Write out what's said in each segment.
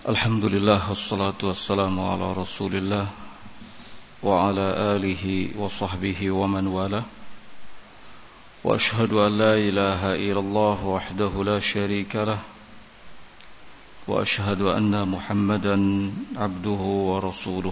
Alhamdulillah wassalatu wassalamu ala Rasulillah wa ala alihi wa sahbihi wa man wala. Wa ashhadu an la ilaha illallah wahdahu la sharika lah. Wa ashhadu anna Muhammadan abduhu wa rasuluh.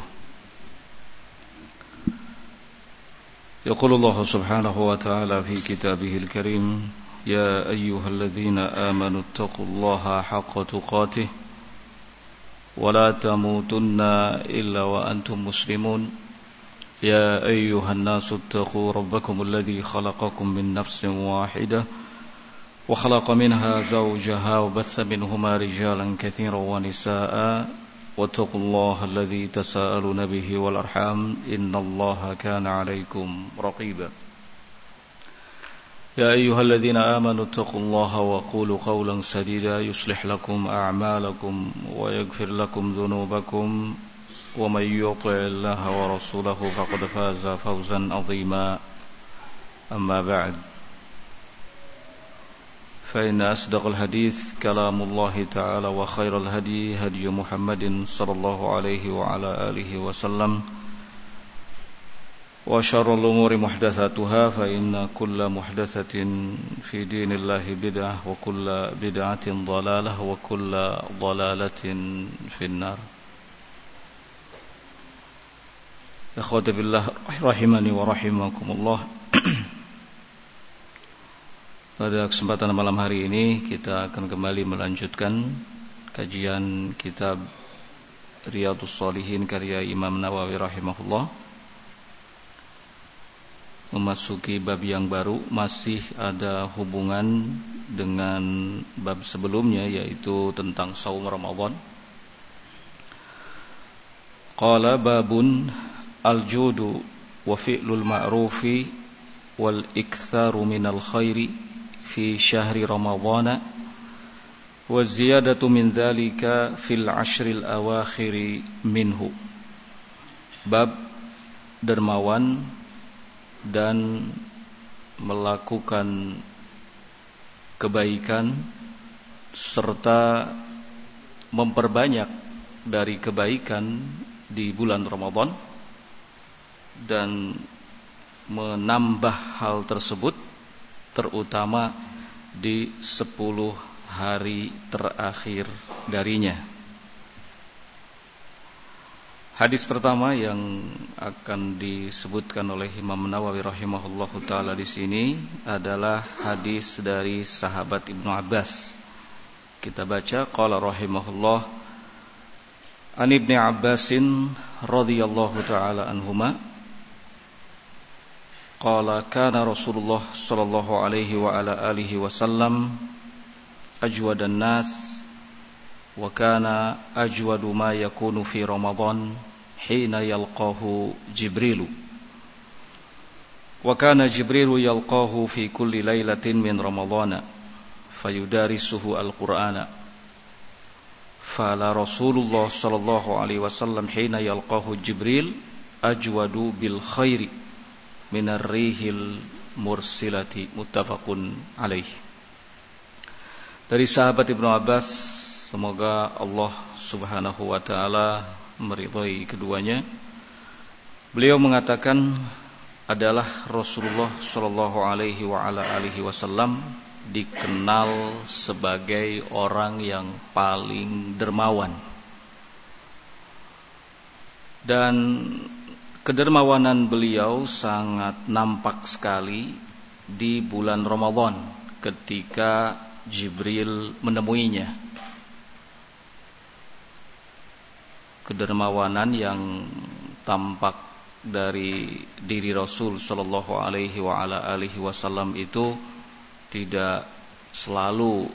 Yaqulu Allah subhanahu wa ta'ala fi kitabihil karim, ya ayyuhalladzina amanu ittaqullaha haqqa tuqatih ولا تموتن إلا وأنتم مسلمون يا أيها الناس اتقوا ربكم الذي خلقكم من نفس واحدة وخلق منها زوجها وبث منهما رجالا كثيرا ونساء واتقوا الله الذي تساءلون به والأرحام إن الله كان عليكم رقيبا يا أيها الذين آمنوا اتقوا الله وقولوا قولا سديدا يصلح لكم أعمالكم ويغفر لكم ذنوبكم ومن يطع الله ورسوله فقد فاز فوزا عظيما أما بعد فإن أصدق الحديث كلام الله تعالى وخير الهدي هدي محمد صلى الله عليه وعلى آله وسلم وشر الأمور محدثاتها فإن كل محدثة في دين الله بدعة وكل بدعة ضلالة وكل ضلالة في النار. Ikhwati billah rahimani wa rahimakumullah. Pada kesempatan malam hari ini kita akan kembali melanjutkan kajian kitab Riyadhus Shalihin karya Imam Nawawi rahimahullah. Memasuki bab yang baru, masih ada hubungan dengan bab sebelumnya, yaitu tentang saum Ramadan. Qala babun al-judu wa fi'lul ma'rufi wal iktharu minal khairi fi syahri Ramadana wa ziyadatu min dhalika fil ashril awakhiri minhu. Bab dermawan dan melakukan kebaikan serta memperbanyak dari kebaikan di bulan Ramadan dan menambah hal tersebut terutama di 10 hari terakhir darinya. Hadis pertama yang akan disebutkan oleh Imam Nawawi rahimahullahu taala di sini adalah hadis dari sahabat Ibnu Abbas. Kita baca, qala rahimahullah an Ibnu Abbasin radhiyallahu taala anhuma qala kana Rasulullah sallallahu alaihi wa ala alihi wasallam ajwadan nas wa kana ajwadu ma yakunu fi Ramadan hina yalqahu Jibrilu wa kana Jibrilu yalqahu fi kulli lailatin min Ramadana fayudarisuhu al-Qur'ana fala Rasulullah sallallahu alaihi wasallam hina yalqahu Jibril ajwadu bil khairi minar rihil mursilati muttafaqun alaih. Dari sahabat Ibnu Abbas, semoga Allah subhanahu wa ta'ala meridhai keduanya. Beliau mengatakan adalah Rasulullah sallallahu alaihi wa ala alihi wasallam dikenal sebagai orang yang paling dermawan. Dan kedermawanan beliau sangat nampak sekali di bulan Ramadan ketika Jibril menemuinya. Kedermawanan yang tampak dari diri Rasul sallallahu alaihi wa ala alihi wasallam itu tidak selalu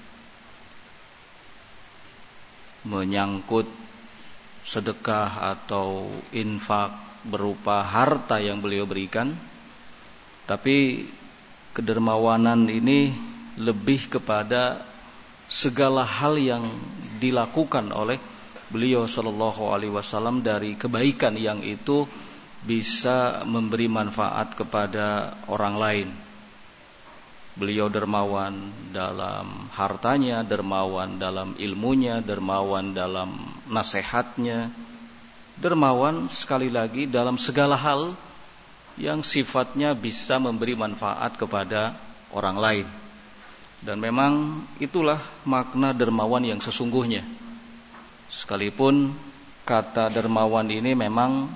menyangkut sedekah atau infak berupa harta yang beliau berikan, tapi kedermawanan ini lebih kepada segala hal yang dilakukan oleh beliau sallallahu alaihi wasallam dari kebaikan yang itu bisa memberi manfaat kepada orang lain. Beliau dermawan dalam hartanya, dermawan dalam ilmunya, dermawan dalam nasihatnya, dermawan sekali lagi dalam segala hal yang sifatnya bisa memberi manfaat kepada orang lain. Dan memang itulah makna dermawan yang sesungguhnya. Sekalipun kata dermawan ini memang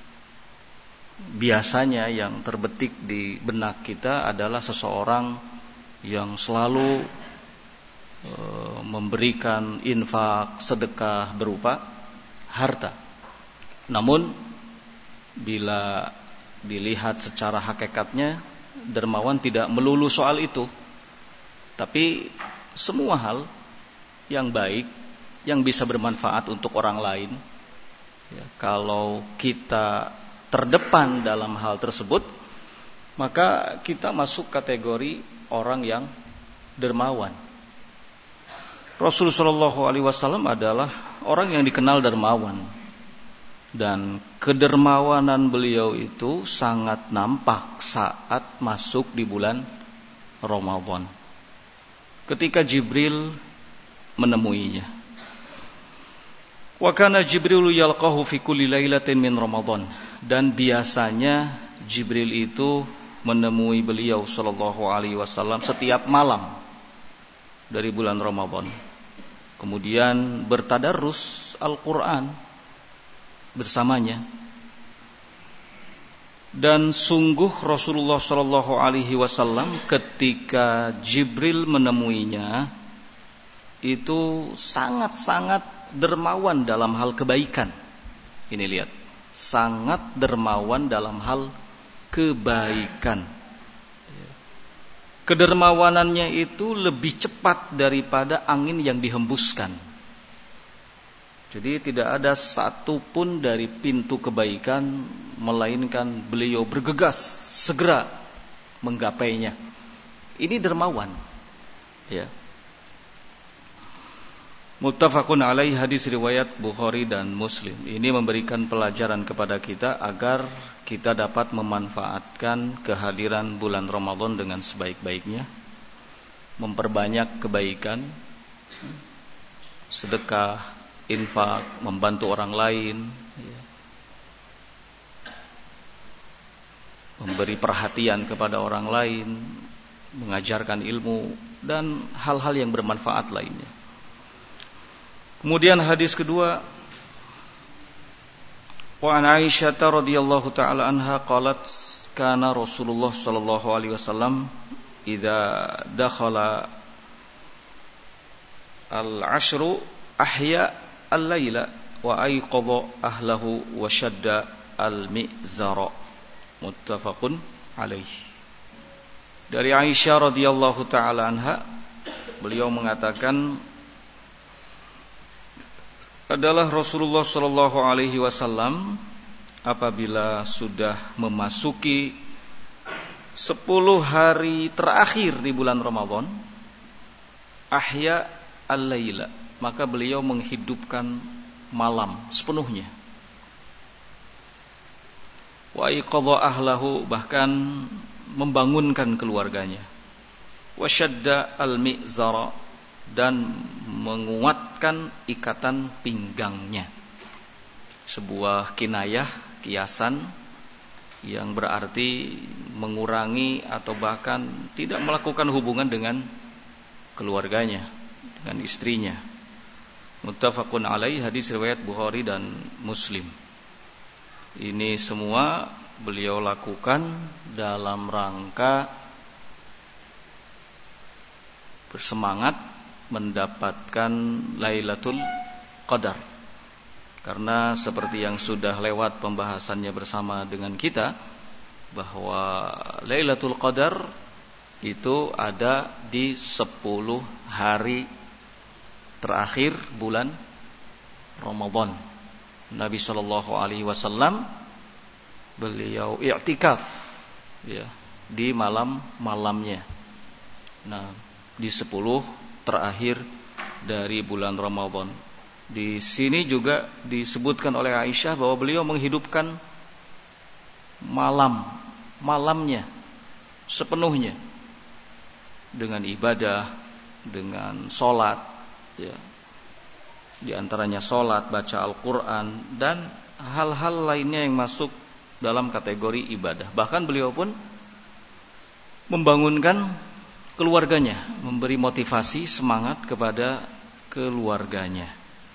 biasanya yang terbetik di benak kita adalah seseorang yang selalu memberikan infak, sedekah berupa harta. Namun bila dilihat secara hakikatnya, dermawan tidak melulu soal itu, tapi semua hal yang baik yang bisa bermanfaat untuk orang lain. Ya, kalau kita terdepan dalam hal tersebut, maka kita masuk kategori orang yang dermawan. Rasulullah SAW adalah orang yang dikenal dermawan, dan kedermawanan beliau itu sangat nampak saat masuk di bulan Ramadan, ketika Jibril menemuinya. Wa kana Jibrilu yalqahu fi kulli lailatin min Ramadan, dan biasanya Jibril itu menemui beliau sallallahu alaihi wasallam setiap malam dari bulan Ramadan. Kemudian bertadarus Al-Qur'an bersamanya. Dan sungguh Rasulullah sallallahu alaihi wasallam ketika Jibril menemuinya itu sangat-sangat dermawan dalam hal kebaikan. Ini lihat, sangat dermawan dalam hal kebaikan. Kedermawanannya itu lebih cepat daripada angin yang dihembuskan. Jadi tidak ada satupun dari pintu kebaikan melainkan beliau bergegas segera menggapainya. Ini dermawan. Ya. Muttafaqun alaih, hadis riwayat Bukhari dan Muslim. Ini memberikan pelajaran kepada kita agar kita dapat memanfaatkan kehadiran bulan Ramadan dengan sebaik-baiknya, memperbanyak kebaikan, sedekah, infak, membantu orang lain, memberi perhatian kepada orang lain, mengajarkan ilmu, dan hal-hal yang bermanfaat lainnya. Kemudian hadis kedua, wa an Aisyah radhiyallahu taala anha qalat kana Rasulullah sallallahu alaihi wasallam idza dakhala al-ashru ahya al-laila wa ayqadha ahlahu wa shadda al-mi'zara. Muttafaqun alaih. Dari Aisyah radhiyallahu taala anha, beliau mengatakan adalah Rasulullah sallallahu alaihi wasallam apabila sudah memasuki 10 hari terakhir di bulan Ramadan, ahya al-laila, maka beliau menghidupkan malam sepenuhnya. Wa iqadha ahlahu, bahkan membangunkan keluarganya. Wa shadda al-mi'zara, dan menguatkan ikatan pinggangnya. Sebuah kinayah, kiasan yang berarti mengurangi atau bahkan tidak melakukan hubungan dengan keluarganya, dengan istrinya. Muttafaqun alaih, hadis riwayat Bukhari dan Muslim. Ini semua beliau lakukan dalam rangka bersemangat mendapatkan Lailatul Qadar. Karena seperti yang sudah lewat pembahasannya bersama dengan kita, bahwa Lailatul Qadar itu ada di 10 hari terakhir bulan Ramadan. Nabi sallallahu alaihi wasallam beliau i'tikaf ya di malam-malamnya. Nah, di 10 terakhir dari bulan Ramadan. Di sini juga disebutkan oleh Aisyah bahwa beliau menghidupkan malamnya sepenuhnya. dengan ibadah, dengan sholat, ya. Di antaranya sholat, baca Al-Quran, dan hal-hal lainnya yang masuk dalam kategori ibadah. Bahkan beliau pun membangunkan keluarganya, memberi motivasi, semangat kepada keluarganya.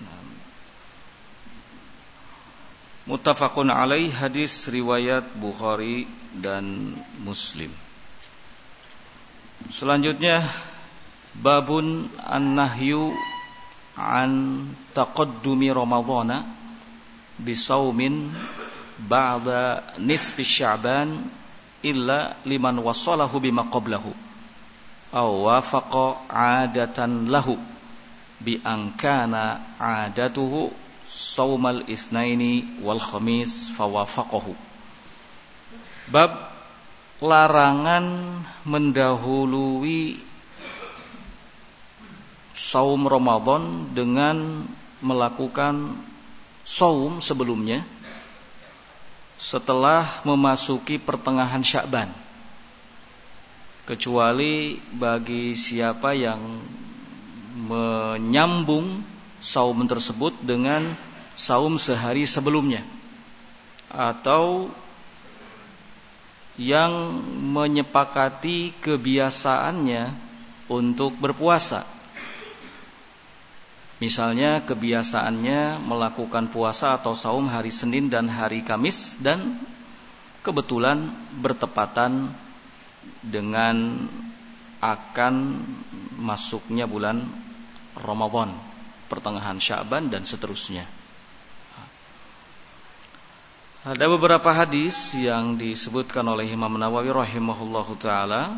Muttafaqun alaih, hadis riwayat Bukhari dan Muslim. Selanjutnya, babun an-nahyu an taqaddumi ramadhana bisaumin ba'da nisfi sya'ban illa liman wasalahu bima qablahu aw wafaqa 'adatan lahu bi an kana 'adatuhu saumal isnaini wal khamis fawafaqahu. Bab larangan mendahului saum Ramadan dengan melakukan saum sebelumnya setelah memasuki pertengahan Sya'ban, kecuali bagi siapa yang menyambung saum tersebut dengan saum sehari sebelumnya, atau yang menyepakati kebiasaannya untuk berpuasa. Misalnya kebiasaannya melakukan puasa atau saum hari Senin dan hari Kamis, dan kebetulan bertepatan dengan akan masuknya bulan Ramadan, pertengahan Sya'ban dan seterusnya. Ada beberapa hadis yang disebutkan oleh Imam Nawawi rahimahullahu taala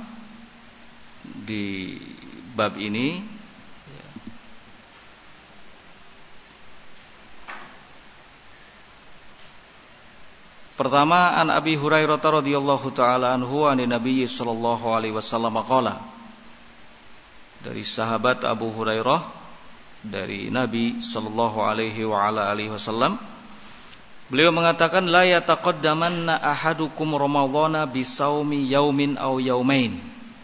di bab ini. Pertama, an Abi Hurairah radhiyallahu taala anhu an Nabi sallallahu alaihi wasallam qala. Dari sahabat Abu Hurairah dari Nabi sallallahu alaihi wa ala alihi wasallam, beliau mengatakan, la yataqaddamanna ahadukum ramadhana bisaumi yaumin aw yaumain.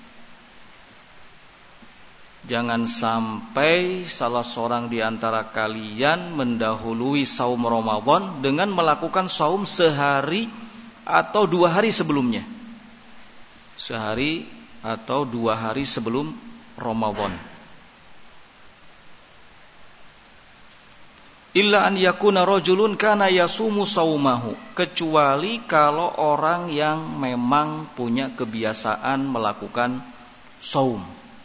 Jangan sampai salah seorang di antara kalian mendahului saum Ramadan dengan melakukan saum sehari atau 2 hari sebelumnya. Sehari atau 2 hari sebelum Ramadan. Illa an yakuna rajulun kana yasumu saumahu, kecuali kalau orang yang memang punya kebiasaan melakukan saum.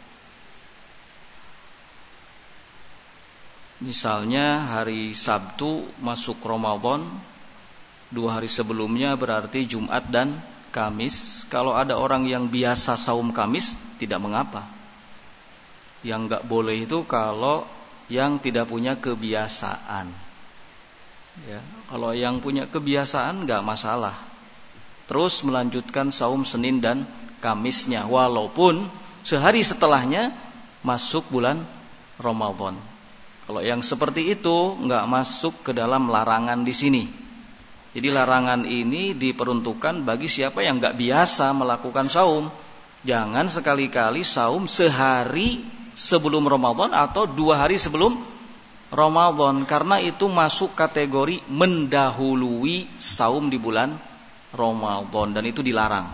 Misalnya hari Sabtu masuk Ramadan, 2 hari sebelumnya berarti Jumat dan Kamis. Kalau ada orang yang biasa saum Kamis, tidak mengapa. Yang enggak boleh itu kalau yang tidak punya kebiasaan. Ya, kalau yang punya kebiasaan enggak masalah. Terus melanjutkan saum Senin dan Kamisnya, walaupun sehari setelahnya masuk bulan Ramadan. Kalau yang seperti itu enggak masuk ke dalam larangan di sini. Jadi larangan ini diperuntukkan bagi siapa yang enggak biasa melakukan saum. Jangan sekali-kali saum sehari sebelum Ramadan atau 2 hari sebelum Ramadan, karena itu masuk kategori mendahului saum di bulan Ramadan, dan itu dilarang.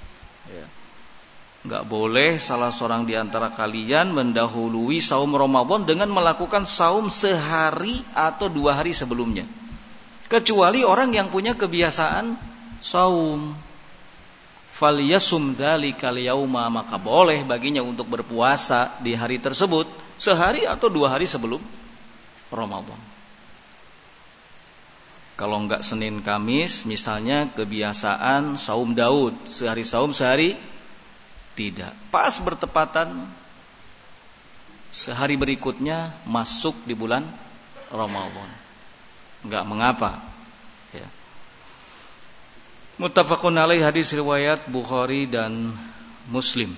Enggak boleh salah seorang di antara kalian mendahului saum Ramadan dengan melakukan saum sehari atau 2 hari sebelumnya, kecuali orang yang punya kebiasaan saum. Falyasum dzalikal yauma, maka boleh baginya untuk berpuasa di hari tersebut sehari atau 2 hari sebelum Ramadan. Kalau enggak Senin Kamis, misalnya kebiasaan saum Daud, sehari saum sehari tidak, pas bertepatan sehari berikutnya masuk di bulan Ramadan, enggak mengapa. Ya. Muttafaqun alaih, hadis riwayat Bukhari dan Muslim.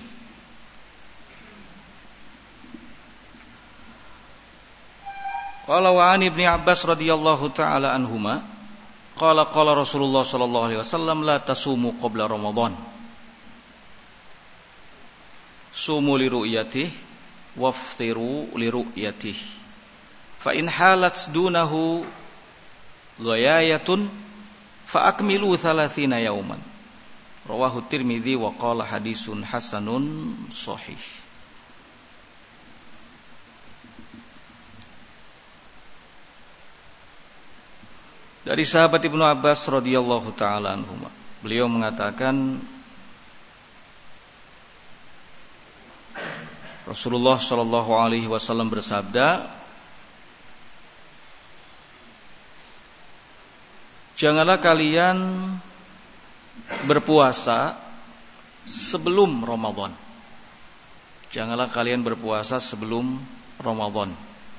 Qala wa an Ibnu Abbas radhiyallahu taala anhuma qala qala Rasulullah sallallahu alaihi wasallam la tasumu qabla Ramadan. sumu li ru'yatih waftiru li ru'yatih. Fa in halat dunahu ghayayatun fa akmilu 30 yauman. Rawahu Tirmidzi wa qala hadisun hasanun shahih. Dari sahabat Ibnu Abbas radhiyallahu taala anhuma, beliau mengatakan Rasulullah sallallahu alaihi wasallam bersabda, janganlah kalian berpuasa sebelum Ramadan. Janganlah kalian berpuasa sebelum Ramadan.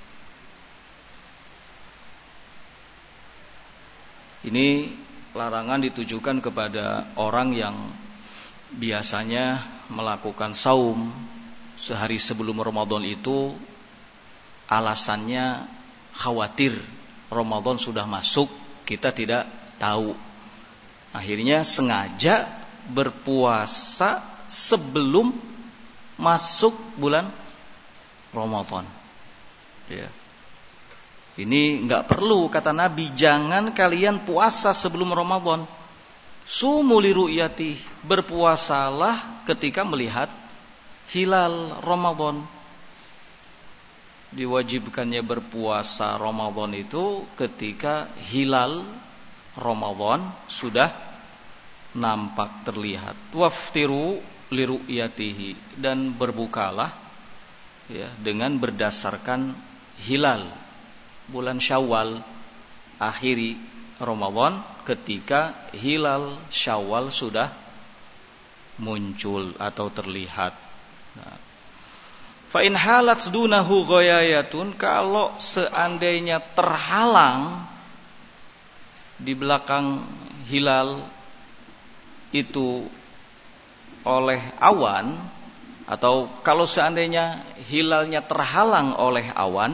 Ini larangan ditujukan kepada orang yang biasanya melakukan saum sehari sebelum Ramadan itu alasannya khawatir Ramadan sudah masuk, kita tidak tahu. Akhirnya sengaja berpuasa sebelum masuk bulan Ramadan. Ya. Ini enggak perlu, kata Nabi, jangan kalian puasa sebelum Ramadan. Sumu li ru'yati, berpuasalah ketika melihat hilal Ramadan. Diwajibkannya berpuasa Ramadan itu ketika hilal Ramadan sudah nampak terlihat. Waftiru li ru'yatihi, dan berbukalah ya dengan berdasarkan hilal bulan Syawal, akhiri Ramadan ketika hilal Syawal sudah muncul atau terlihat. Nah, fa in halat dunahu ghayayatun, kalau seandainya terhalang di belakang hilal itu oleh awan, atau kalau seandainya hilalnya terhalang oleh awan,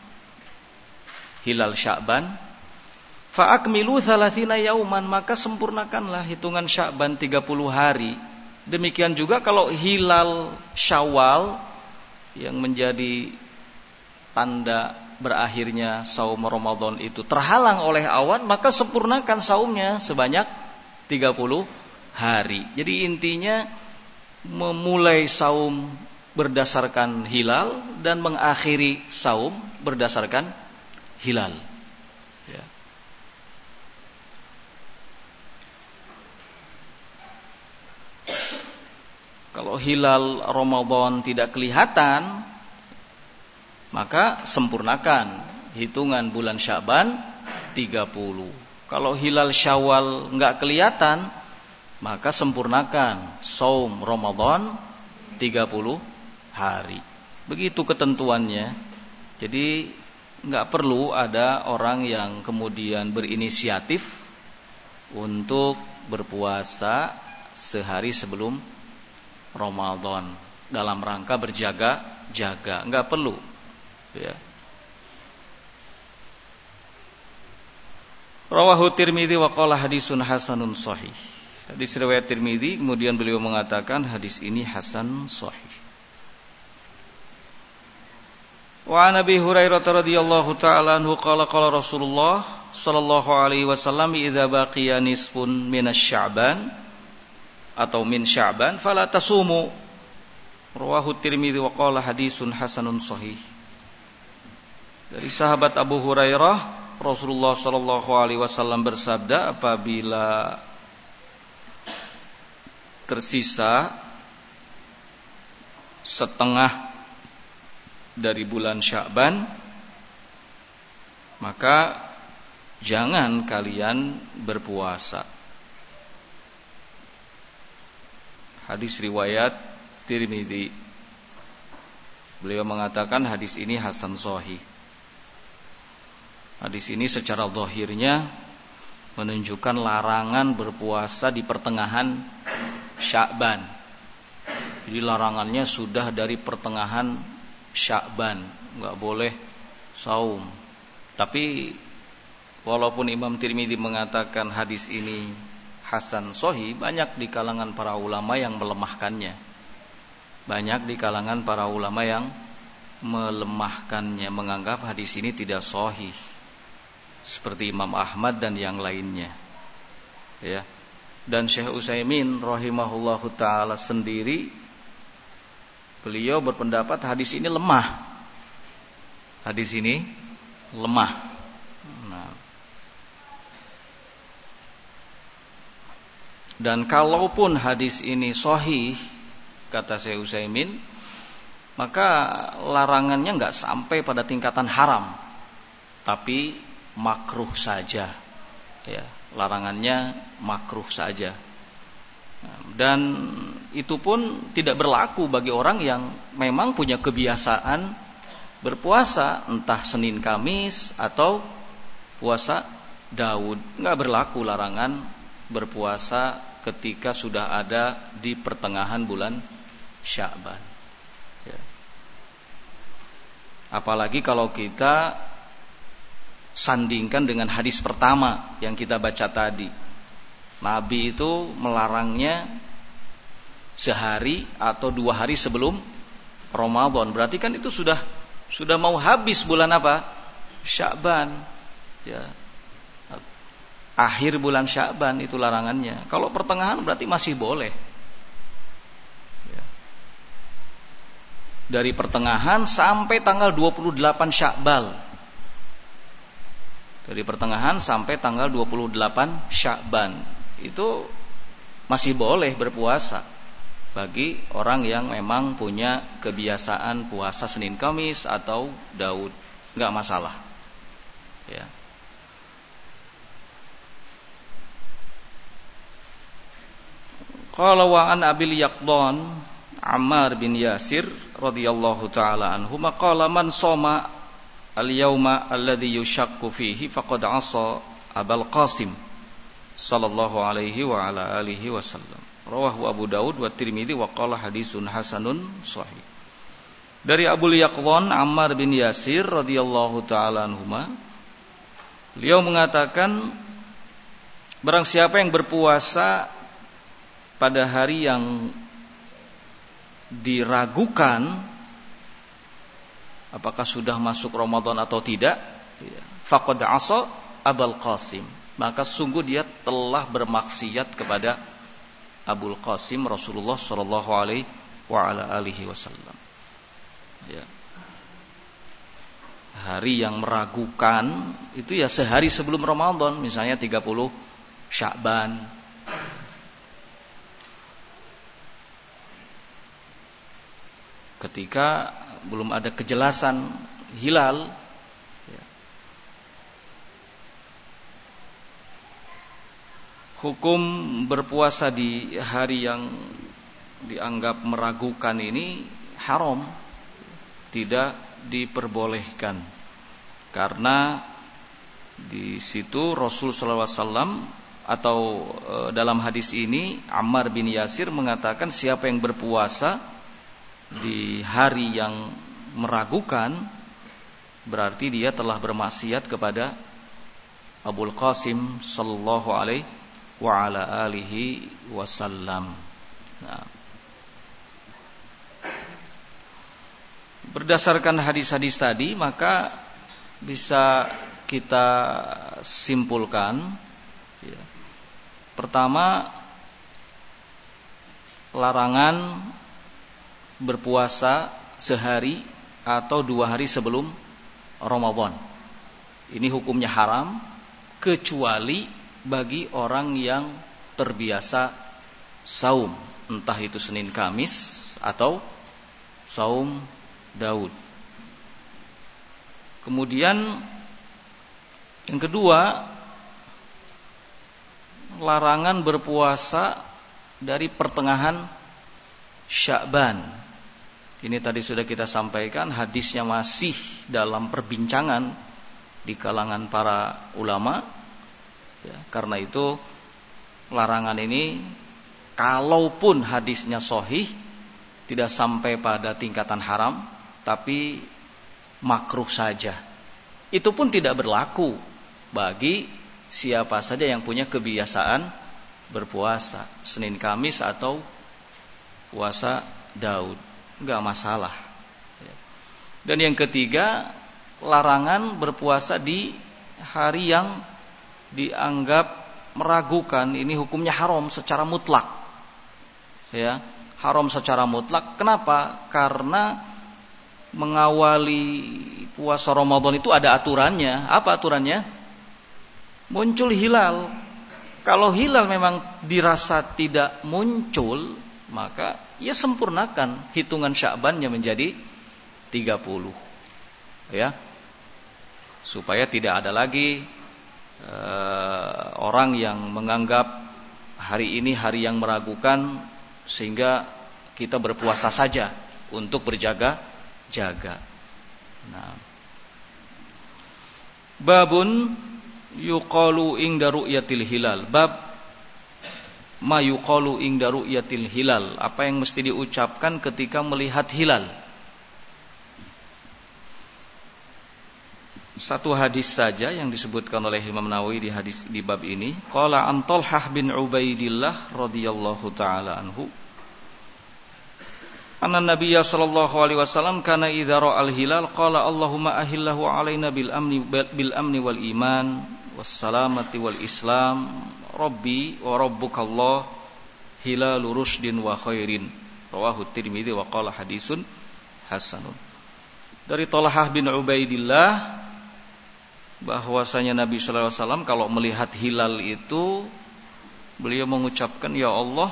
hilal Sya'ban, fa akmilu 30 yauman, maka sempurnakanlah hitungan Sya'ban 30 hari. Demikian juga kalau hilal Syawal yang menjadi tanda berakhirnya saum Ramadan itu terhalang oleh awan, maka sempurnakan saumnya sebanyak 30 hari. Jadi intinya memulai saum berdasarkan hilal dan mengakhiri saum berdasarkan hilal. Ya. Kalau hilal Ramadan tidak kelihatan, maka sempurnakan hitungan bulan Sya'ban 30. Kalau hilal Syawal enggak kelihatan, maka sempurnakan saum Ramadan 30 hari. Begitu ketentuannya. Jadi enggak perlu ada orang yang kemudian berinisiatif untuk berpuasa sehari sebelum Ramadan dalam rangka berjaga-jaga. Enggak perlu. Ya. Rawahu Tirmidzi wa qala hadisun hasanun shahih. Hadis riwayat Tirmidzi, kemudian beliau mengatakan hadis ini hasan shahih. Wa an Abi Hurairah radhiyallahu ta'ala anhu qala qala Rasulullah sallallahu alaihi wasallam idza baqiya nisfun minasy-Sya'ban atau min Sya'ban fala tasumu. Rawahu Tirmidzi wa qala hadisun hasanun shahih. Dari sahabat Abu Hurairah, Rasulullah sallallahu alaihi wasallam bersabda, apabila tersisa setengah dari bulan Sya'ban, maka jangan kalian berpuasa. Hadis riwayat Tirmidzi. Beliau mengatakan hadis ini hasan shahih. Hadis ini secara zahirnya menunjukkan larangan berpuasa di pertengahan Sya'ban. Jadi larangannya sudah dari pertengahan Sya'ban, enggak boleh saum. Tapi walaupun Imam Tirmidzi mengatakan hadis ini hasan sahih, banyak di kalangan para ulama yang melemahkannya. Banyak di kalangan para ulama yang melemahkannya, menganggap hadis ini tidak sahih, seperti Imam Ahmad dan yang lainnya. Ya. Dan Syekh Utsaimin rahimahullahu taala sendiri, beliau berpendapat hadis ini lemah. Hadis ini lemah. Nah. Dan kalaupun hadis ini sahih, kata Syekh Utsaimin, maka larangannya enggak sampai pada tingkatan haram, tapi makruh saja. Ya, larangannya makruh saja. Dan itu pun tidak berlaku bagi orang yang memang punya kebiasaan berpuasa, entah Senin Kamis atau puasa Daud. Enggak berlaku larangan berpuasa ketika sudah ada di pertengahan bulan Sya'ban. Ya. Apalagi kalau kita sandingkan dengan hadis pertama yang kita baca tadi. Nabi itu melarangnya sehari atau 2 hari sebelum Ramadan. Berarti kan itu sudah mau habis bulan apa? Sya'ban. Ya. Akhir bulan Sya'ban itu larangannya. Kalau pertengahan berarti masih boleh. Ya. Dari pertengahan sampai tanggal 28 Sya'ban. Dari pertengahan sampai tanggal 28 Sya'ban itu masih boleh berpuasa bagi orang yang memang punya kebiasaan puasa Senin Kamis atau Daud, enggak masalah. Ya. Qala wa an Abil Yaqdan Ammar bin Yasir radhiyallahu taala anhu qala man shoma al-yawma alladhi yushakku fihi faqad asa Abul Qasim sallallahu alaihi wa ala alihi wasallam. Rawahu Abu Daud wa Tirmidzi wa qala hadisun hasanun sahih. Dari Abu Yaqdan Ammar bin Yasir radhiyallahu taala anhuma, beliau mengatakan, barang siapa yang berpuasa pada hari yang diragukan apakah sudah masuk Ramadan atau tidak, faqad asa Abul Qasim, maka sungguh dia telah bermaksiat kepada Abul Qasim Rasulullah sallallahu alaihi wa ala alihi wasallam. Ya. Hari yang meragukan itu ya sehari sebelum Ramadan, misalnya 30 Sya'ban. Ketika belum ada kejelasan hilal, ya. Hukum berpuasa di hari yang dianggap meragukan ini haram, tidak diperbolehkan, karena di situ Rasul sallallahu alaihi wasallam atau dalam hadis ini Ammar bin Yasir mengatakan siapa yang berpuasa di hari yang meragukan berarti dia telah bermaksiat kepada Abul Qasim sallallahu alaihi wa ala alihi wasallam. Nah, berdasarkan hadis-hadis tadi maka bisa kita simpulkan, ya. Pertama, larangan berpuasa sehari atau 2 hari sebelum Ramadan. Ini hukumnya haram kecuali bagi orang yang terbiasa saum, entah itu Senin Kamis atau saum Daud. Kemudian yang kedua, larangan berpuasa dari pertengahan Sya'ban. Ini tadi sudah kita sampaikan, hadisnya masih dalam perbincangan di kalangan para ulama. Ya, karena itu larangan ini kalaupun hadisnya sahih tidak sampai pada tingkatan haram, tapi makruh saja. Itu pun tidak berlaku bagi siapa saja yang punya kebiasaan berpuasa Senin Kamis atau puasa Daud. enggak masalah. Dan yang ketiga, larangan berpuasa di hari yang dianggap meragukan. Ini hukumnya haram secara mutlak. Ya, haram secara mutlak. Kenapa? Karena mengawali puasa Ramadan itu ada aturannya. Apa aturannya? Muncul hilal. Kalau hilal memang dirasa tidak muncul, maka ya sempurnakan hitungan Sya'bannya menjadi 30. Ya. Supaya tidak ada lagi orang yang menganggap hari ini hari yang meragukan sehingga kita berpuasa saja untuk berjaga-jaga. Nah. Babun yuqalu inda ru'yatil hilal. Bab ma yuqalu inda ru'yatil hilal. Apa yang mesti diucapkan ketika melihat hilal? Satu hadis saja yang disebutkan oleh Imam Nawawi di bab ini. Qala an Talhah bin Ubaidillah radhiyallahu taala anhu. Anna Nabiyya sallallahu alaihi wasallam kana idza ra'al hilal qala Allahumma ahillahu alaina bil amni wal iman was salamati wal islam rabbi wa rabbukallah hilalu rusydin wa khairin. Rawahu Tirmidzi wa qala hadisun hasanun. Dari Talhah bin Ubaidillah bahwasanya Nabi sallallahu alaihi wasallam kalau melihat hilal itu beliau mengucapkan, ya Allah,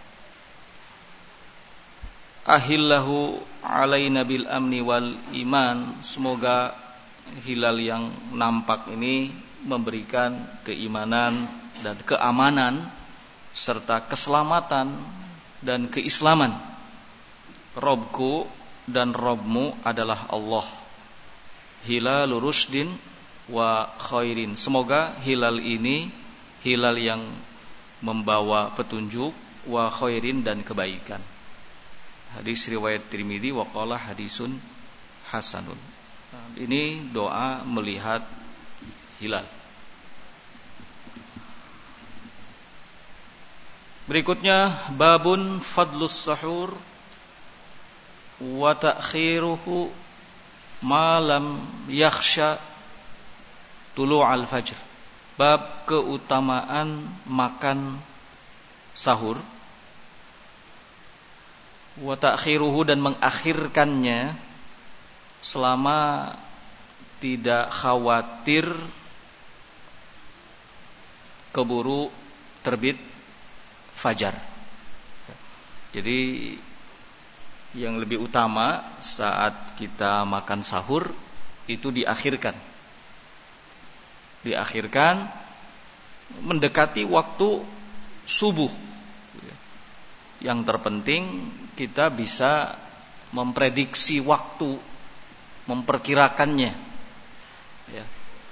ahillahu alaina bil amni wal iman. Semoga hilal yang nampak ini memberikan keimanan dan keamanan serta keselamatan dan keislaman. Robku dan Robmu adalah Allah. Hilalu rusydin wa khairin. Semoga hilal ini hilal yang membawa petunjuk, wa khairin dan kebaikan. Hadis riwayat Tirmidzi wa qala hadisun hasanun. Ini doa melihat hilal. Berikutnya babun fadlus sahur wa ta'khiruhu ma lam yakhsha tulu'al fajr. Bab keutamaan makan sahur wa ta'khiruhu dan mengakhirkannya selama tidak khawatir keburu terbit fajar. Jadi yang lebih utama saat kita makan sahur itu diakhirkan mendekati waktu subuh. Yang terpenting kita bisa memprediksi waktu, memperkirakannya. Ya.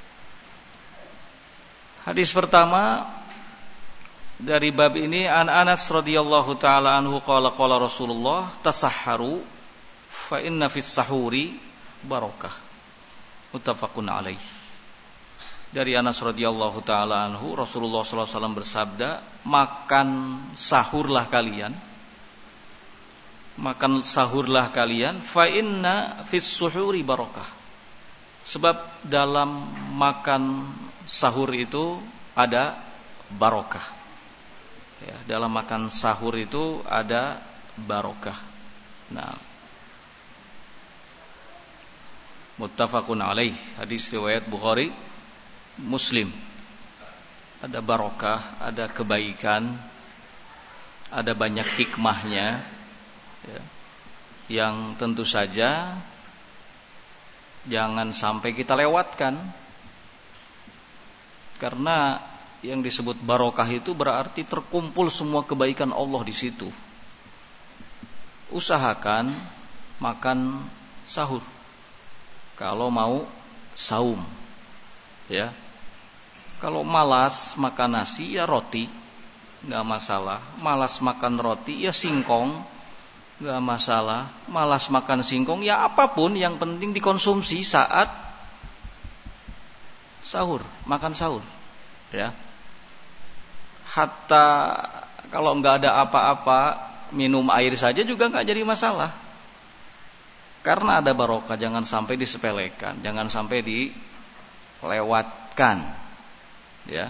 Hadis pertama dari bab ini, an Anas radhiyallahu taala anhu qala qala Rasulullah tasahharu fa inna fis sahuri barakah. Muttafaqun alaih. Dari Anas radhiyallahu taala anhu, Rasulullah sallallahu alaihi wasallam bersabda, makan sahurlah kalian, fa inna fis suhuri barakah. Sebab dalam makan sahur itu ada barokah. Ya, dalam makan sahur itu ada barokah. Nah, muttafaqun alaih. Hadis riwayat Bukhari Muslim. Ada barokah, ada kebaikan, ada banyak hikmahnya, ya, yang tentu saja jangan sampai kita lewatkan. Karena yang disebut barokah itu berarti terkumpul semua kebaikan Allah di situ. Usahakan makan sahur kalau mau saum, ya. Kalau malas makan nasi ya roti, nggak masalah. Malas makan roti ya singkong, nggak masalah. Malas makan singkong ya apapun, yang penting dikonsumsi saat sahur, makan sahur, ya. Hatta kalau nggak ada apa-apa, minum air saja juga nggak jadi masalah, Karena ada barokah, jangan sampai disepelekan, jangan sampai dilewatkan. Ya.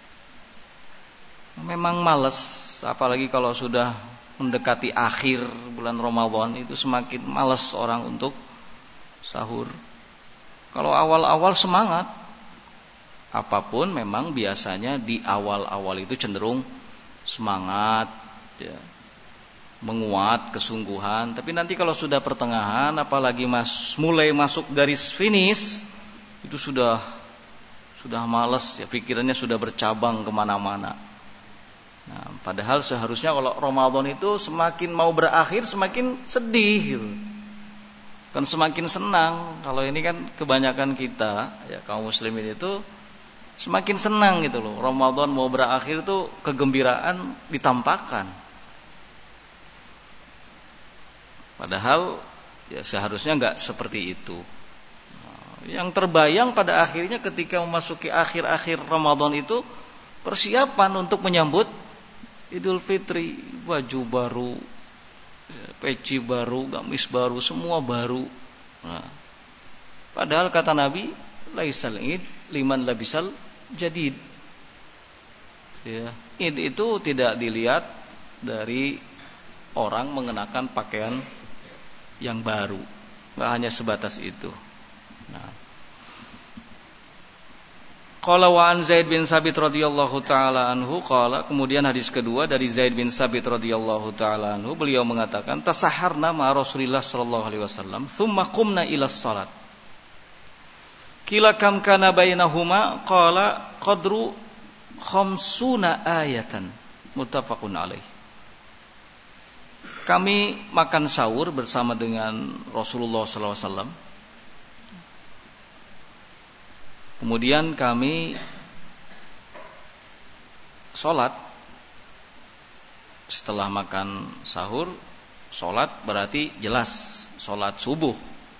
Memang malas, apalagi kalau sudah mendekati akhir bulan Ramadan, itu semakin malas orang untuk sahur. Kalau awal-awal semangat, apapun memang biasanya di awal-awal itu cenderung semangat, ya, menguat, kesungguhan. Tapi nanti kalau sudah pertengahan, apalagi mulai masuk garis finish, itu sudah malas, ya, pikirannya sudah bercabang kemana-mana. Nah, padahal seharusnya kalau Ramadan itu semakin mau berakhir semakin sedih gitu. Kan semakin senang. Kalau ini kan kebanyakan kita, ya, kaum muslimin itu semakin senang gitu loh. Ramadan mau berakhir tuh kegembiraan ditampakkan. Padahal ya seharusnya enggak seperti itu. Yang terbayang pada akhirnya ketika memasuki akhir-akhir Ramadan itu persiapan untuk menyambut Idul Fitri, baju baru, peci baru, gamis baru, semua baru. Nah, padahal kata Nabi, laisal id liman labisal jadid. Ya, id itu tidak dilihat dari orang mengenakan pakaian yang baru, nggak hanya sebatas itu. Nah, qala wa an Zaid bin Sabit radhiyallahu taala anhu qala, kemudian hadis kedua dari Zaid bin Sabit radhiyallahu taala anhu, beliau mengatakan tasaharna ma Rasulillah sallallahu alaihi wasallam thumma qumna ila shalat. Kila kam kana bainahuma qala qadru 50 ayatan muttafaqun alaih. Kami makan sahur bersama dengan Rasulullah sallallahu alaihi wasallam. Kemudian kami sholat. Setelah makan sahur, sholat berarti jelas sholat subuh.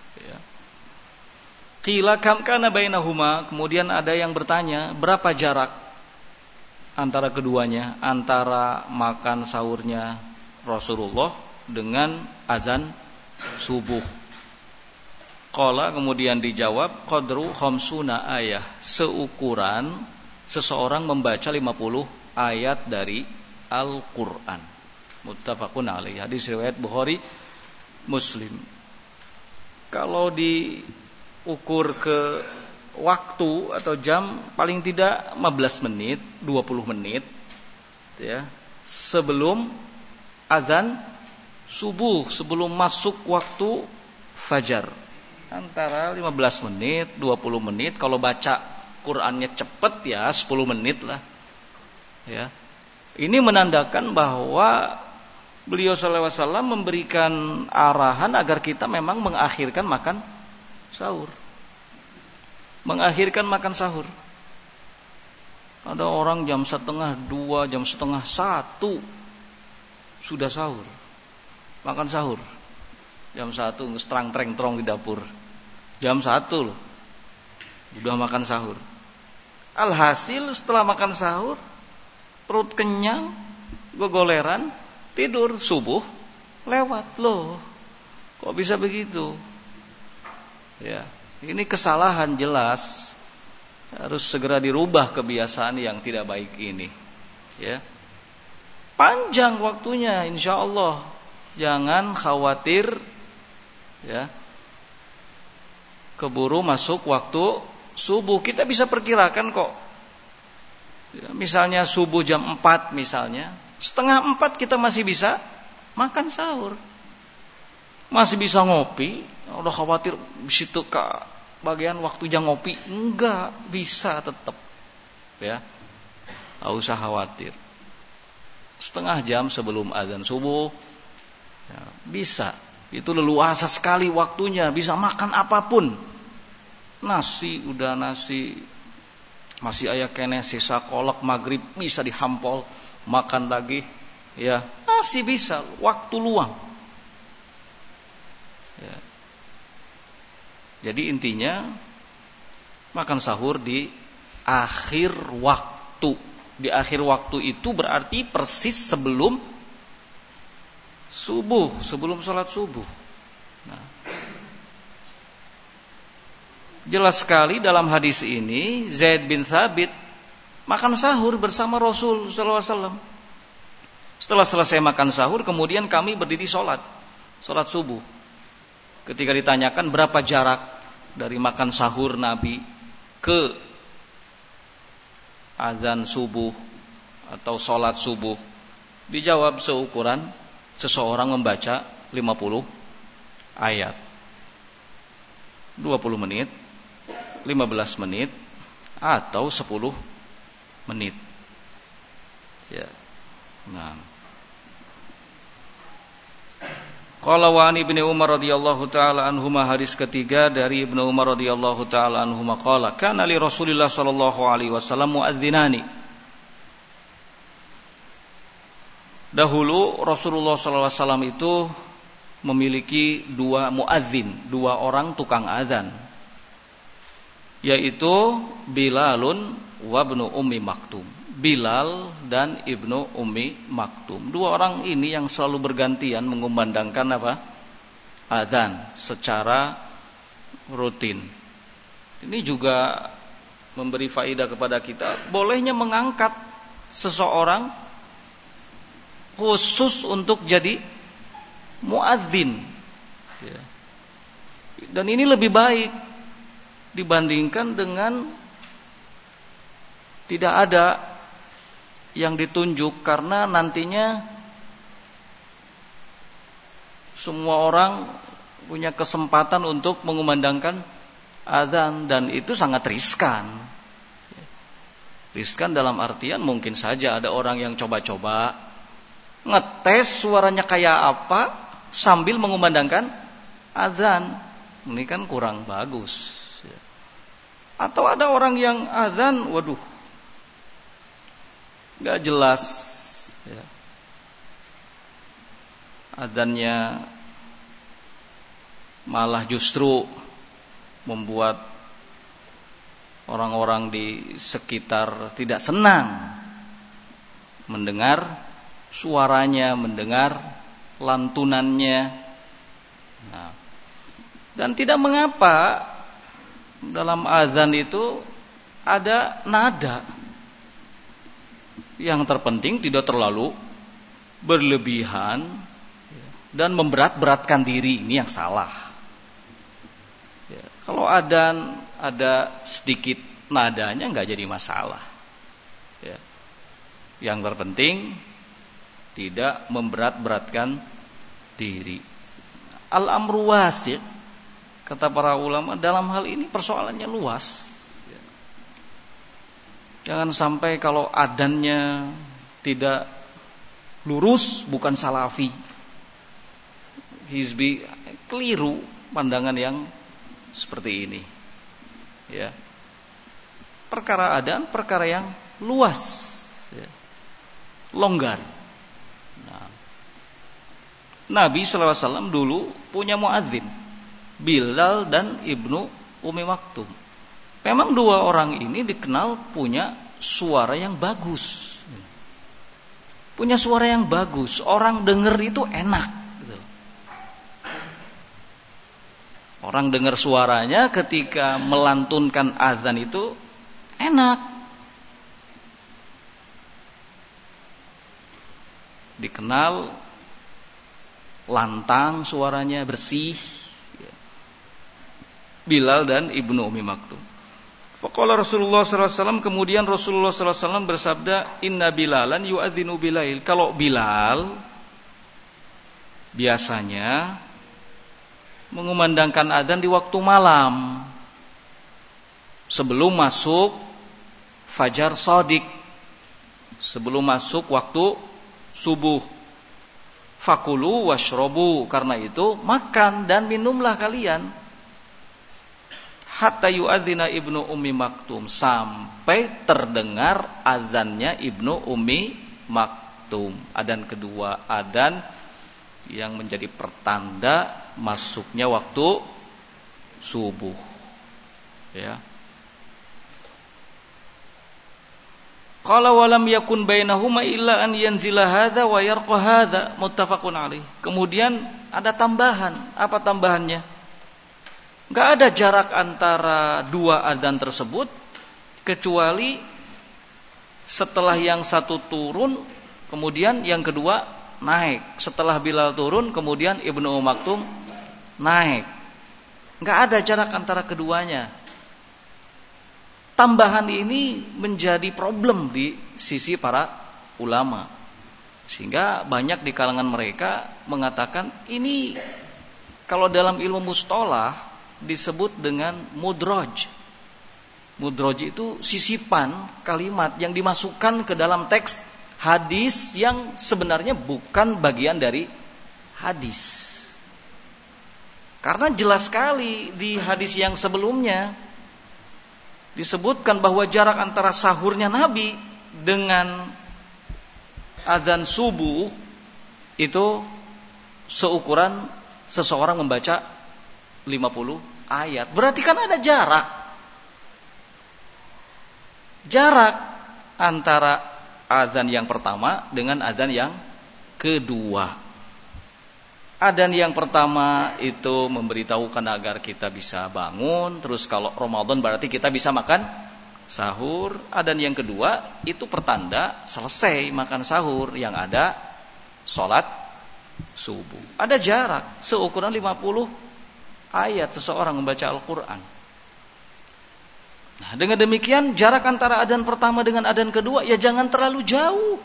Qila kam kana bainahuma, kemudian ada yang bertanya berapa jarak antara keduanya, antara makan sahurnya Rasulullah dengan azan subuh. Qala, kemudian dijawab qadru 50 ayah, seukuran seseorang membaca 50 ayat dari Al-Qur'an. Muttafaqun alaih. Hadis riwayat Bukhari Muslim. Kalau diukur ke waktu atau jam, paling tidak 15 menit, 20 menit, ya, sebelum azan subuh, sebelum masuk waktu fajar. Antara 15 menit, 20 menit. Kalau baca Qur'annya cepat ya 10 menit lah. Ya. Ini menandakan bahwa beliau sallallahu alaihi wasallam memberikan arahan agar kita memang mengakhirkan makan sahur. Mengakhirkan makan sahur. Ada orang jam 1:30, jam 1:30 sudah sahur. Makan sahur. Jam 1 terang-terang di dapur. Jam 1 loh, udah makan sahur. Alhasil setelah makan sahur, perut kenyang, gogoleran, tidur, subuh lewat. Loh, kok bisa begitu? Ya, ini kesalahan jelas. Harus segera dirubah kebiasaan yang tidak baik ini. Ya, panjang waktunya, insya Allah. Jangan khawatir, ya, keburu masuk waktu subuh. Kita bisa perkirakan kok. Ya, misalnya subuh jam 4 misalnya, 3:30 kita masih bisa makan sahur. Masih bisa ngopi. Udah khawatir situ ke bagian waktu jam ngopi. Enggak, bisa tetap. Ya. Enggak usah khawatir. 1/2 jam sebelum azan subuh, ya, bisa. Itu leluasa sekali waktunya, bisa makan apapun. Nasi, udah nasi, masih aya kene sisa kolak maghrib, bisa dihampol, makan lagi, ya, masih bisa, waktu luang. Ya. Jadi intinya makan sahur di akhir waktu. Di akhir waktu itu berarti persis sebelum subuh, sebelum sholat subuh. Nah, jelas sekali dalam hadis ini Zaid bin Thabit makan sahur bersama Rasul sallallahu alaihi wasallam. Setelah selesai makan sahur, kemudian kami berdiri salat subuh. Ketika ditanyakan berapa jarak dari makan sahur Nabi ke azan subuh atau salat subuh, dijawab seukuran seseorang membaca 50 ayat. 20 menit, 15 menit, atau 10 menit. Ya. Nah. Qala wa an Ibnu Umar radhiyallahu taala anhuma, hadis ketiga dari Ibnu Umar radhiyallahu taala anhuma qala kana li Rasulillah sallallahu alaihi wasallam muadzdinani. Dahulu Rasulullah sallallahu alaihi wasallam itu memiliki dua muadzin, dua orang tukang azan, yaitu Bilalun wa Ibnu Ummi Maktum. Bilal dan Ibnu Ummi Maktum. Dua orang ini yang selalu bergantian mengumandangkan apa? Azan secara rutin. Ini juga memberi faedah kepada kita, bolehnya mengangkat seseorang khusus untuk jadi muadzin. Dan ini lebih baik dibandingkan dengan tidak ada yang ditunjuk, karena nantinya semua orang punya kesempatan untuk mengumandangkan azan, dan itu sangat riskan. Riskan dalam artian mungkin saja ada orang yang coba-coba ngetes suaranya kayak apa sambil mengumandangkan azan. Ini kan kurang bagus. Atau ada orang yang azan, waduh, gak jelas ya. Adzannya malah justru membuat orang-orang di sekitar tidak senang mendengar suaranya, mendengar lantunannya. Nah, dan tidak mengapa dalam azan itu ada nada. Yang terpenting tidak terlalu berlebihan dan memberat-beratkan diri, ini yang salah. Ya, kalau adzan ada sedikit nadanya nggak jadi masalah. Ya. Yang terpenting tidak memberat-beratkan diri. Al-amru wasi', kata para ulama, dalam hal ini persoalannya luas. Jangan sampai kalau adannya tidak lurus, bukan salafi, hizbi, keliru pandangan yang seperti ini. Ya. Perkara adan, perkara yang luas, ya. Longgar. Nah. Nabi sallallahu alaihi wasallam dulu punya muadzin, Bilal dan Ibnu Ummi Maktum. Memang dua orang ini dikenal punya suara yang bagus. Punya suara yang bagus, orang dengar itu enak gitu. Orang dengar suaranya ketika melantunkan azan itu enak. Dikenal lantang suaranya, bersih. Bilal dan Ibnu Ummi Maktum. Faqala Rasulullah sallallahu alaihi wasallam, kemudian Rasulullah sallallahu alaihi wasallam bersabda, "Inna Bilalan yu'adzinu bilail." Kalau Bilal biasanya mengumandangkan adzan di waktu malam sebelum masuk fajar shadiq, sebelum masuk waktu subuh. Fakulu washrobu, karena itu makan dan minumlah kalian. Hatta yu'adzina Ibnu Ummi Maktum, sampai terdengar azannya Ibnu Ummi Maktum. Adzan kedua, adzan yang menjadi pertanda masuknya waktu subuh. Ya. Qala wa lam yakun bainahuma illa an yanzila hadza wa yarqa hadza, muttafaqun alaih. Kemudian ada tambahan. Apa tambahannya? Enggak ada jarak antara dua adzan tersebut kecuali setelah yang satu turun kemudian yang kedua naik. Setelah Bilal turun kemudian Ibnu Maktum naik. Enggak ada jarak antara keduanya. Tambahan ini menjadi problem di sisi para ulama. Sehingga banyak di kalangan mereka mengatakan ini kalau dalam ilmu mustalah disebut dengan mudraj. Mudraj itu sisipan kalimat yang dimasukkan ke dalam teks hadis yang sebenarnya bukan bagian dari hadis. Karena jelas sekali di hadis yang sebelumnya disebutkan bahwa jarak antara sahurnya Nabi dengan azan subuh itu seukuran seseorang membaca 50 ayat. Berarti kan ada jarak. Jarak antara azan yang pertama dengan azan yang kedua. Adzan yang pertama itu memberitahukan agar kita bisa bangun. Terus kalau Ramadan berarti kita bisa makan sahur. Adzan yang kedua itu pertanda selesai makan sahur. Yang ada sholat subuh. Ada jarak seukuran 50 ayat seseorang membaca Al-Quran. Nah, dengan demikian jarak antara adzan pertama dengan adzan kedua ya jangan terlalu jauh.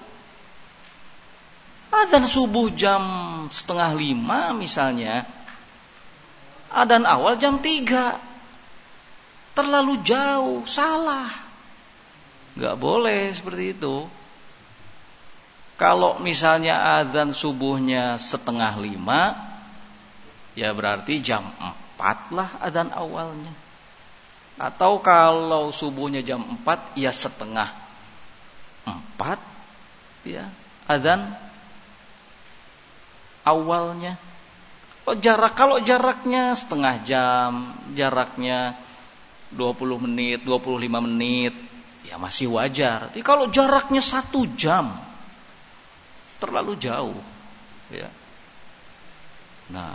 Adzan subuh jam 4:30 misalnya, adzan awal jam 3. Terlalu jauh, salah. Gak boleh seperti itu. Kalau misalnya adzan subuhnya 4:30, ya berarti jam 4 lah adzan awalnya. Atau kalau subuhnya jam 4, ya 3:30, ya adzan awalnya. Kalau jaraknya setengah jam, jaraknya 20 menit, 25 menit, ya masih wajar. Tapi kalau jaraknya 1 jam, terlalu jauh, ya. Nah,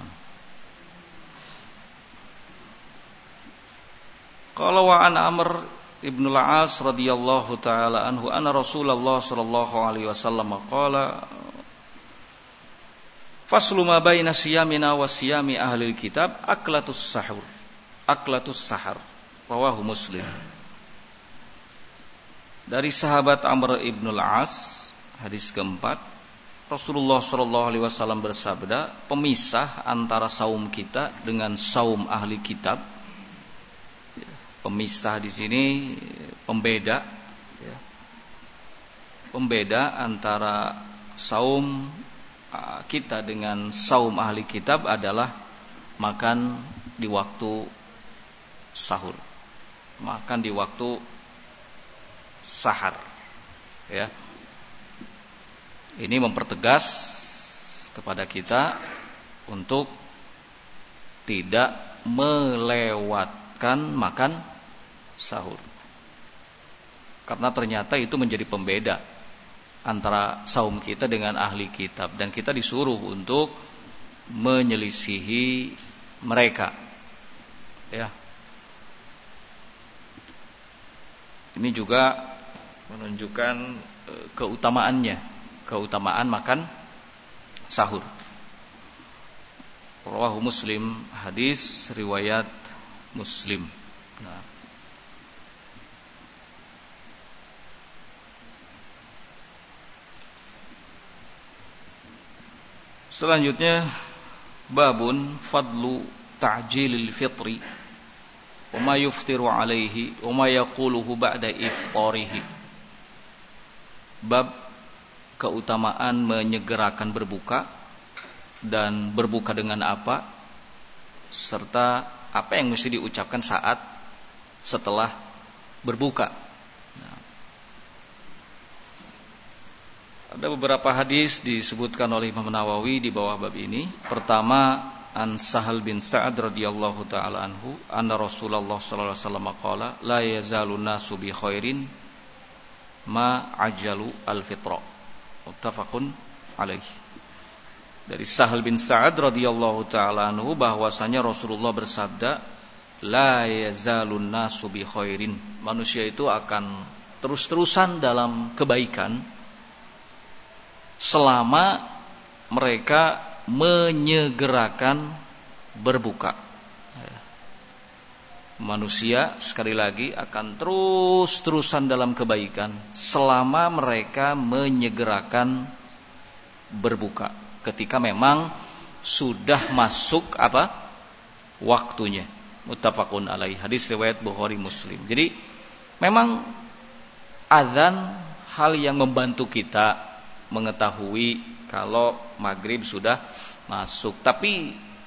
kalau an Amr ibn al-As radhiyallahu taala anhu anna Rasulullah sallallahu alaihi wasallam qala faslu ma baina siyamina wa siyami ahlil kitab aklatus sahur. Aklatus sahar. Rawahu Muslim. Dari sahabat Amr ibn al-As, hadis keempat, Rasulullah sallallahu alaihi wasallam bersabda, pemisah antara saum kita dengan saum ahli kitab. Pemisah di sini pembeda, ya. Pembeda antara saum kita dengan saum ahli kitab adalah makan di waktu sahur, makan di waktu sahar, ya. Ini mempertegas kepada kita untuk tidak melewatkan makan sahur, karena ternyata itu menjadi pembeda antara saum kita dengan ahli kitab, dan kita disuruh untuk menyelisihi mereka, ya. Ini juga menunjukkan keutamaan makan sahur. Rawahu Muslim, hadis riwayat Muslim. Nah, selanjutnya babun fadlu ta'jilil fitri wa ma yuftiru alaihi wa ma yaquluhu ba'da iftarihi. Bab keutamaan menyegerakan berbuka dan berbuka dengan apa, serta apa yang mesti diucapkan saat setelah berbuka. Ada beberapa hadis disebutkan oleh Imam Nawawi di bawah bab ini. Pertama, an Sahal bin Sa'ad radhiyallahu taala anhu, anna Rasulullah sallallahu alaihi wasallam qala, la yazalu nasu bi khairin ma ajalu al-fitra. Muttafaqun alaih. Dari Sahal bin Sa'ad radhiyallahu taala anhu bahwasanya Rasulullah bersabda, la yazalun nasu bi khairin. Manusia itu akan terus-terusan dalam kebaikan selama mereka menyegerakan berbuka. Manusia sekali lagi akan terus-terusan dalam kebaikan selama mereka menyegerakan berbuka. Ketika memang sudah masuk waktunya. Muttafaqun alaih. Hadis riwayat Bukhari Muslim. Jadi memang azan hal yang membantu kita mengetahui kalau maghrib sudah masuk. Tapi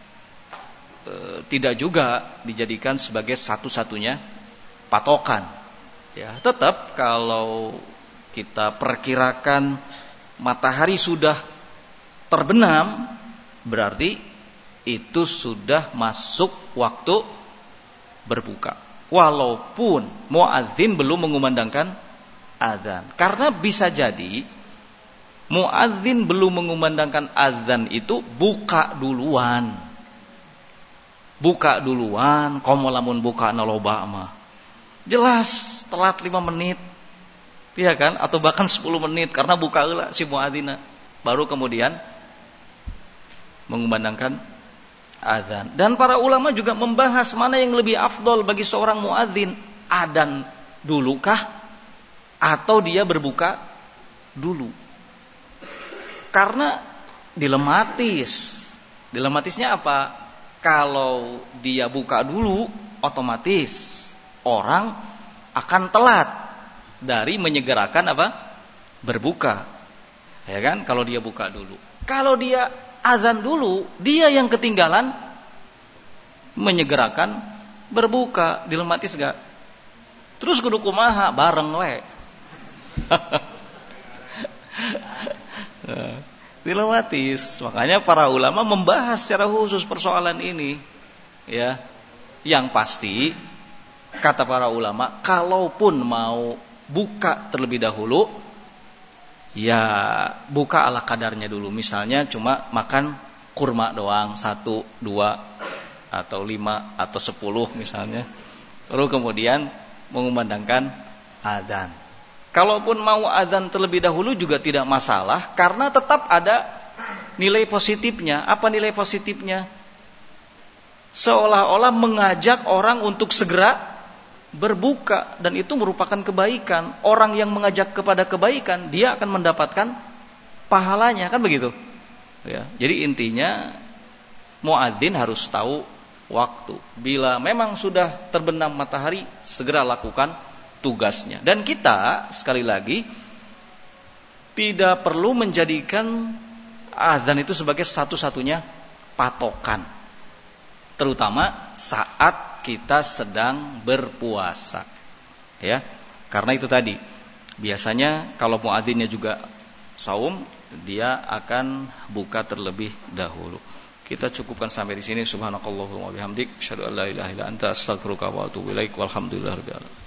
tidak juga dijadikan sebagai satu-satunya patokan. Ya, tetap kalau kita perkirakan matahari sudah terbenam, berarti itu sudah masuk waktu berbuka. Walaupun muadzin belum mengumandangkan azan. Karena bisa jadi muadzin belum mengumandangkan azan itu buka duluan. Buka duluan, komo lamun buka naloba mah. Jelas telat 5 menit. Iya kan? Atau bahkan 10 menit karena buka heula si muadzina. Baru kemudian mengumandangkan azan. Dan para ulama juga membahas mana yang lebih afdol bagi seorang muadzin, adzan dulukah atau dia berbuka dulu. Karena dilematis. Dilematisnya apa? Kalau dia buka dulu, otomatis orang akan telat dari menyegerakan berbuka. Ya kan? Kalau dia buka dulu. Kalau dia azan dulu, dia yang ketinggalan menyegerakan berbuka. Dilematis enggak? Terus kudu kumaha bareng we. Dilematis. Makanya para ulama membahas secara khusus persoalan ini. Ya. Yang pasti kata para ulama, kalaupun mau buka terlebih dahulu, ya buka ala kadarnya dulu. Misalnya cuma makan kurma doang 1, 2 atau 5 atau 10 misalnya. Lalu kemudian mengumandangkan adzan. Kalaupun mau adzan terlebih dahulu juga tidak masalah, karena tetap ada nilai positifnya. Apa nilai positifnya? Seolah-olah mengajak orang untuk segera berbuka, dan itu merupakan kebaikan. Orang yang mengajak kepada kebaikan, dia akan mendapatkan pahalanya, kan begitu? Ya. Jadi intinya muadzin harus tahu waktu. Bila memang sudah terbenam matahari, segera lakukan tugasnya. Dan kita sekali lagi tidak perlu menjadikan azan itu sebagai satu-satunya patokan, terutama saat kita sedang berpuasa. Ya, karena itu tadi biasanya kalau muadzinnya juga saum, dia akan buka terlebih dahulu. Kita cukupkan sampai di sini. Subhanakallahumma wa bihamdik, asyhadu an la ilaha illa anta, astaghfiruka wa atubu ilaik. Walhamdulillahirabbil alamin.